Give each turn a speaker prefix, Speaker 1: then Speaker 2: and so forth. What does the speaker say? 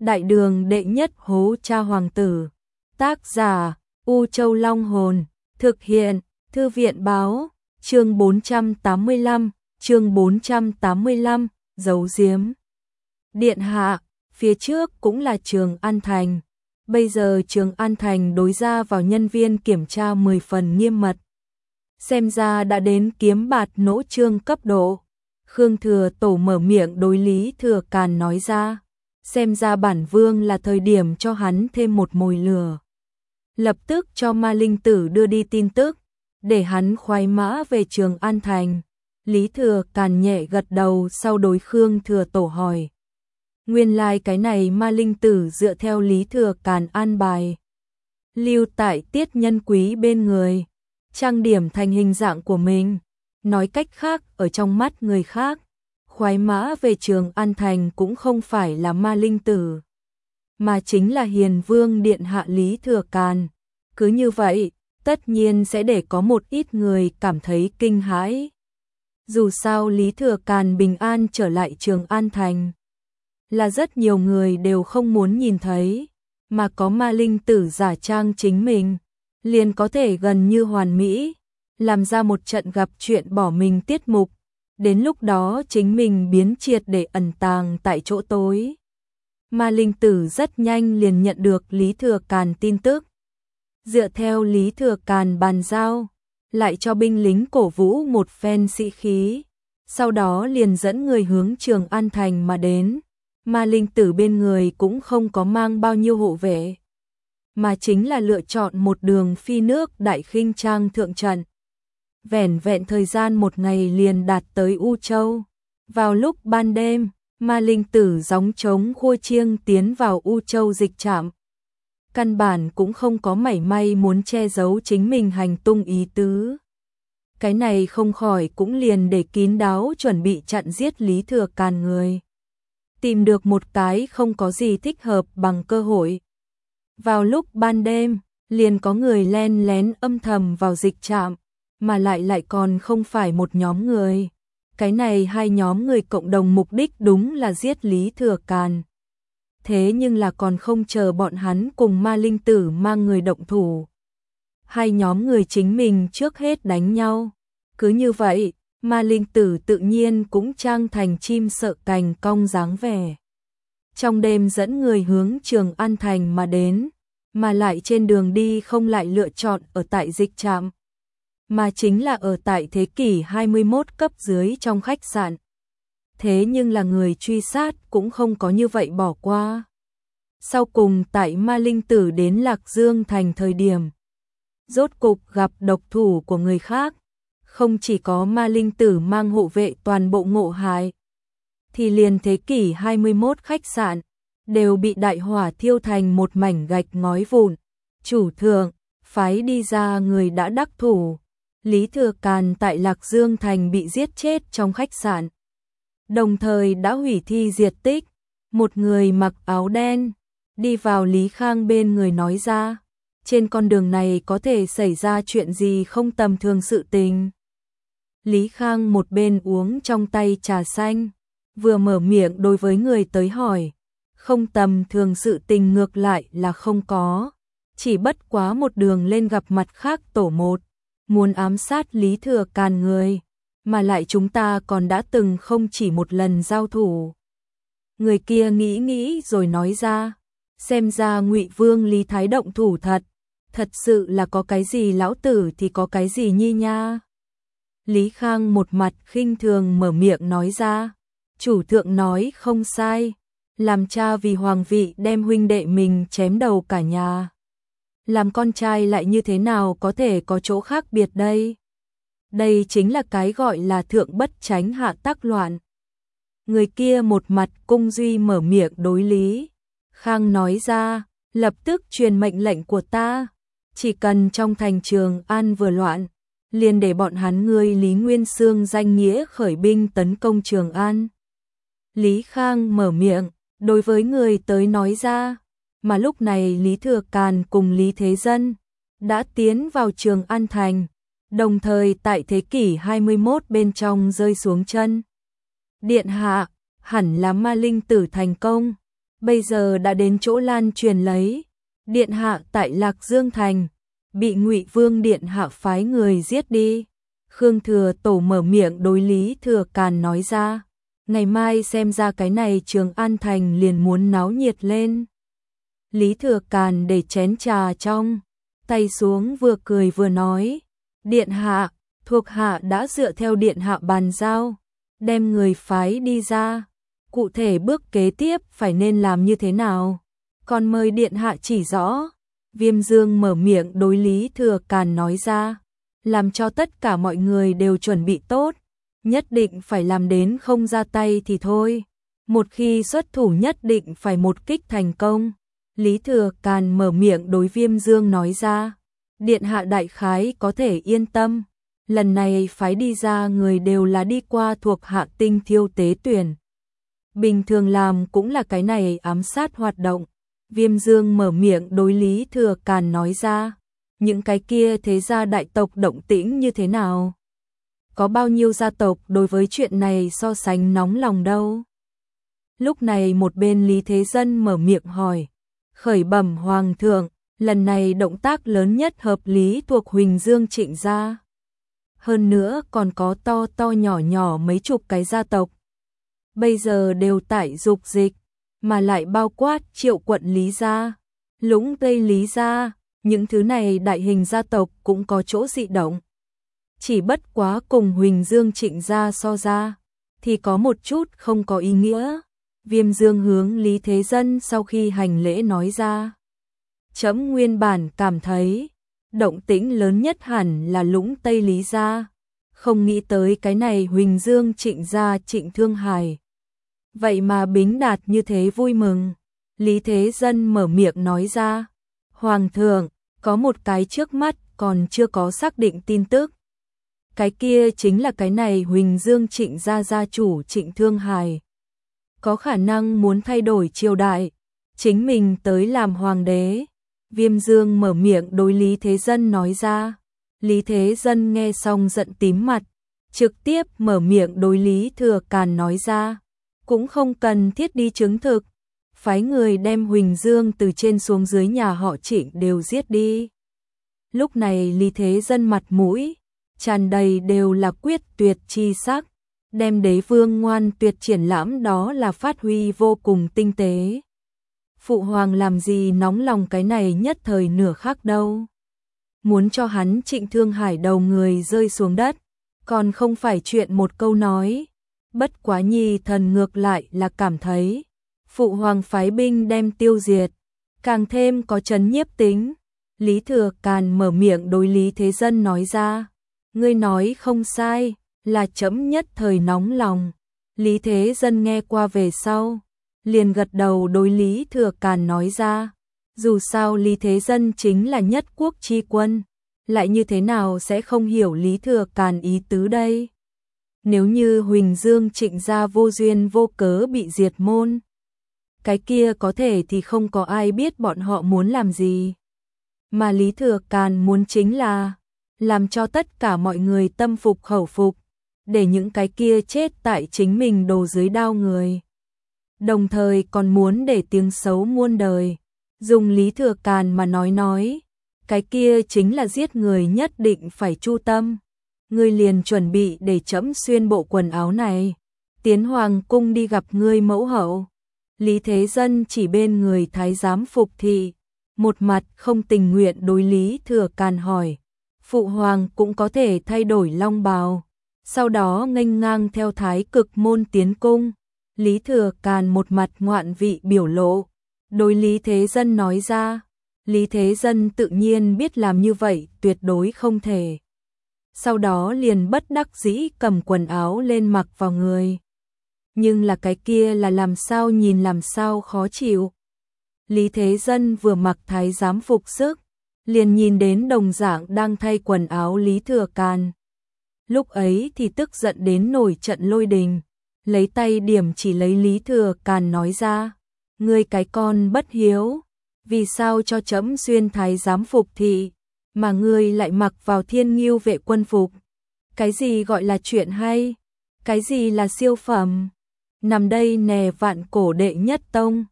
Speaker 1: Đại đường đệ nhất hố cha hoàng tử. Tác giả U Châu Long Hồn. Thực hiện Thư viện Báo. Chương 485, giấu giếm. Điện hạ, phía trước cũng là Trường An Thành. Bây giờ Trường An Thành đối ra vào nhân viên kiểm tra 10 phần nghiêm mật. Xem ra đã đến kiếm bạt nỗ trương cấp độ. Khương Thừa Tổ mở miệng đối Lý Thừa Càn nói ra. Xem ra bản vương là thời điểm cho hắn thêm một mồi lửa. Lập tức cho Ma Linh Tử đưa đi tin tức, để hắn khoái mã về Trường An Thành. Lý Thừa Càn nhẹ gật đầu, sau đối Khương Thừa Tổ hỏi. Nguyên lai cái này Ma Linh Tử dựa theo Lý Thừa Càn an bài. Lưu tại Tiết Nhân Quý bên người, trang điểm thành hình dạng của mình. Nói cách khác, ở trong mắt người khác, khoái mã về Trường An Thành cũng không phải là Ma Linh Tử, mà chính là Hiền Vương Điện Hạ Lý Thừa Càn. Cứ như vậy, tất nhiên sẽ để có một ít người cảm thấy kinh hãi. Dù sao Lý Thừa Càn bình an trở lại Trường An Thành là rất nhiều người đều không muốn nhìn thấy, mà có Ma Linh Tử giả trang chính mình, liền có thể gần như hoàn mỹ, làm ra một trận gặp chuyện bỏ mình tiết mục. Đến lúc đó chính mình biến triệt để ẩn tàng tại chỗ tối. Ma Linh Tử rất nhanh liền nhận được Lý Thừa Càn tin tức. Dựa theo Lý Thừa Càn bàn giao, lại cho binh lính cổ vũ một phen sĩ khí. Sau đó liền dẫn người hướng Trường An Thành mà đến. Ma Linh Tử bên người cũng không có mang bao nhiêu hộ vệ, mà chính là lựa chọn một đường phi nước đại khinh trang thượng trận. Vẻn vẹn thời gian một ngày liền đạt tới U Châu. Vào lúc ban đêm, Ma Linh Tử gióng trống khua chiêng tiến vào U Châu dịch trạm. Căn bản cũng không có mảy may muốn che giấu chính mình hành tung ý tứ. Cái này không khỏi cũng liền để kín đáo chuẩn bị chặn giết Lý Thừa Càn người. Tìm được một cái không có gì thích hợp bằng cơ hội. Vào lúc ban đêm, liền có người len lén âm thầm vào dịch trạm, mà lại còn không phải một nhóm người. Cái này hai nhóm người cộng đồng mục đích đúng là giết Lý Thừa Càn. Thế nhưng là còn không chờ bọn hắn cùng Ma Linh Tử mang người động thủ. Hai nhóm người chính mình trước hết đánh nhau. Cứ như vậy, Ma Linh Tử tự nhiên cũng trang thành chim sợ cành cong dáng vẻ. Trong đêm dẫn người hướng Trường An Thành mà đến, mà lại trên đường đi không lại lựa chọn ở tại dịch trạm, mà chính là ở tại thế kỷ 21 cấp dưới trong khách sạn. Thế nhưng là người truy sát cũng không có như vậy bỏ qua. Sau cùng tại Ma Linh Tử đến Lạc Dương Thành thời điểm, rốt cục gặp độc thủ của người khác. Không chỉ có Ma Linh Tử mang hộ vệ toàn bộ ngộ hại, thì liền thế kỷ 21 khách sạn đều bị đại hỏa thiêu thành một mảnh gạch ngói vụn. Chủ thượng phái đi ra người đã đắc thủ. Lý Thừa Càn tại Lạc Dương Thành bị giết chết trong khách sạn, đồng thời đã hủy thi diệt tích. Một người mặc áo đen đi vào Lý Khang bên người nói ra, trên con đường này có thể xảy ra chuyện gì không tầm thường sự tình. Lý Khang một bên uống trong tay trà xanh, vừa mở miệng đối với người tới hỏi. Không tầm thường sự tình ngược lại là không có, chỉ bất quá một đường lên gặp mặt khác tổ một, muốn ám sát Lý Thừa Càn người, mà lại chúng ta còn đã từng không chỉ một lần giao thủ. Người kia nghĩ nghĩ rồi nói ra, xem ra Ngụy Vương Lý Thái động thủ thật sự là có cái gì lão tử thì có cái gì nhi nha. Lý Khang một mặt khinh thường mở miệng nói ra, chủ thượng nói không sai, làm cha vì hoàng vị đem huynh đệ mình chém đầu cả nhà. Làm con trai lại như thế nào có thể có chỗ khác biệt đây? Đây chính là cái gọi là thượng bất tránh hạ tác loạn. Người kia một mặt cung duy mở miệng đối Lý Khang nói ra, lập tức truyền mệnh lệnh của ta, chỉ cần trong thành Trường An vừa loạn, liền để bọn hắn ngươi Lý Nguyên Xương danh nghĩa khởi binh tấn công Trường An. Lý Khang mở miệng, đối với người tới nói ra, mà lúc này Lý Thừa Càn cùng Lý Thế Dân đã tiến vào Trường An Thành, đồng thời tại thế kỷ 21 bên trong rơi xuống chân. Điện hạ, hẳn là Ma Linh Tử thành công. bây giờ đã đến chỗ lan truyền lấy. Điện hạ tại Lạc Dương thành, bị Ngụy Vương điện hạ phái người giết đi. Khương Thừa Tổ mở miệng đối Lý Thừa Càn nói ra, ngày mai xem ra cái này Trường An thành liền muốn náo nhiệt lên. Lý Thừa Càn để chén trà trong tay xuống, vừa cười vừa nói, điện hạ, thuộc hạ đã dựa theo điện hạ bàn giao, đem người phái đi ra, cụ thể bước kế tiếp phải nên làm như thế nào, còn mời điện hạ chỉ rõ. Viêm Dương mở miệng đối Lý Thừa Càn nói ra, làm cho tất cả mọi người đều chuẩn bị tốt, nhất định phải làm đến không ra tay thì thôi, một khi xuất thủ nhất định phải một kích thành công. Lý Thừa Càn mở miệng đối Viêm Dương nói ra, điện hạ đại khái có thể yên tâm, lần này phái đi ra người đều là đi qua thuộc hạ Tinh Thiêu tế tuyển. Bình thường làm cũng là cái này ám sát hoạt động. Viêm Dương mở miệng đối Lý Thừa Càn nói ra, những cái kia thế gia đại tộc động tĩnh như thế nào? Có bao nhiêu gia tộc đối với chuyện này so sánh nóng lòng đâu? Lúc này một bên Lý Thế Dân mở miệng hỏi, khởi bẩm Hoàng thượng, lần này động tác lớn nhất hợp lý thuộc Huỳnh Dương Trịnh gia. Hơn nữa còn có to to nhỏ nhỏ mấy chục cái gia tộc. Bây giờ đều tại dục dịch, mà lại bao quát Triệu quận Lý gia, Lũng Tây Lý gia, những thứ này đại hình gia tộc cũng có chỗ dị động. Chỉ bất quá cùng Huỳnh Dương Trịnh gia so ra, thì có một chút không có ý nghĩa. Viêm Dương hướng Lý Thế Dân sau khi hành lễ nói ra, chấm nguyên bản cảm thấy, động tĩnh lớn nhất hẳn là Lũng Tây Lý gia, không nghĩ tới cái này Huỳnh Dương Trịnh gia Trịnh Thương Hải. Vậy mà Bính Đạt như thế vui mừng. Lý Thế Dân mở miệng nói ra, Hoàng thượng, có một cái trước mắt còn chưa có xác định tin tức. Cái kia chính là cái này Huỳnh Dương Trịnh gia gia chủ Trịnh Thương Hải. Có khả năng muốn thay đổi triều đại, chính mình tới làm hoàng đế. Viêm Dương mở miệng đối Lý Thế Dân nói ra. Lý Thế Dân nghe xong giận tím mặt, trực tiếp mở miệng đối Lý Thừa Càn nói ra, cũng không cần thiết đi chứng thực, phái người đem Huỳnh Dương từ trên xuống dưới nhà họ Trịnh đều giết đi. Lúc này Lý Thế Dân mặt mũi tràn đầy đều là quyết tuyệt chi sắc, đem Đế Vương ngoan tuyệt triển lãm đó là phát huy vô cùng tinh tế. Phụ hoàng làm gì nóng lòng cái này nhất thời nửa khắc đâu. Muốn cho hắn Trịnh Thương Hải đầu người rơi xuống đất, còn không phải chuyện một câu nói. Bất quá nhi thần ngược lại là cảm thấy, phụ hoàng phái binh đem tiêu diệt, càng thêm có trấn nhiếp tính. Lý Thừa Càn mở miệng đối Lý Thế Dân nói ra, ngươi nói không sai, là chấm nhất thời nóng lòng. Lý Thế Dân nghe qua về sau, liền gật đầu đối Lý Thừa Càn nói ra, dù sao Lý Thế Dân chính là nhất quốc chi quân, lại như thế nào sẽ không hiểu Lý Thừa Càn ý tứ đây. Nếu như Huỳnh Dương Trịnh gia vô duyên vô cớ bị diệt môn, cái kia có thể thì không có ai biết bọn họ muốn làm gì. Mà Lý Thừa Càn muốn chính là làm cho tất cả mọi người tâm phục khẩu phục, để những cái kia chết tại chính mình đồ dưới đao người. Đồng thời còn muốn để tiếng xấu muôn đời. Dùng Lý Thừa Càn mà nói, cái kia chính là giết người nhất định phải chu tâm. Ngươi liền chuẩn bị để chấm xuyên bộ quần áo này, tiến hoàng cung đi gặp ngươi mẫu hậu. Lý Thế Dân chỉ bên người thái giám Phục Thị, một mặt không tình nguyện đối Lý Thừa Càn hỏi, phụ hoàng cũng có thể thay đổi long bào, sau đó nghênh ngang theo thái cực môn tiến cung. Lý Thừa Càn một mặt ngoạn vị biểu lộ, đối Lý Thế Dân nói ra. Lý Thế Dân tự nhiên biết làm như vậy tuyệt đối không thể. Sau đó liền bất đắc dĩ cầm quần áo lên mặc vào người. Nhưng là cái kia là làm sao nhìn làm sao khó chịu. Lý Thế Dân vừa mặc thái giám phục sức, liền nhìn đến đồng dạng đang thay quần áo Lý Thừa Càn. Lúc ấy thì tức giận đến nổi trận lôi đình, lấy tay điểm chỉ lấy Lý Thừa Càn nói ra, ngươi cái con bất hiếu, vì sao cho chấm xuyên thái giám Phục Thị, mà ngươi lại mặc vào Thiên Ngưu vệ quân phục. Cái gì gọi là chuyện hay? Cái gì là siêu phẩm? Nằm đây nè vạn cổ đệ nhất tông,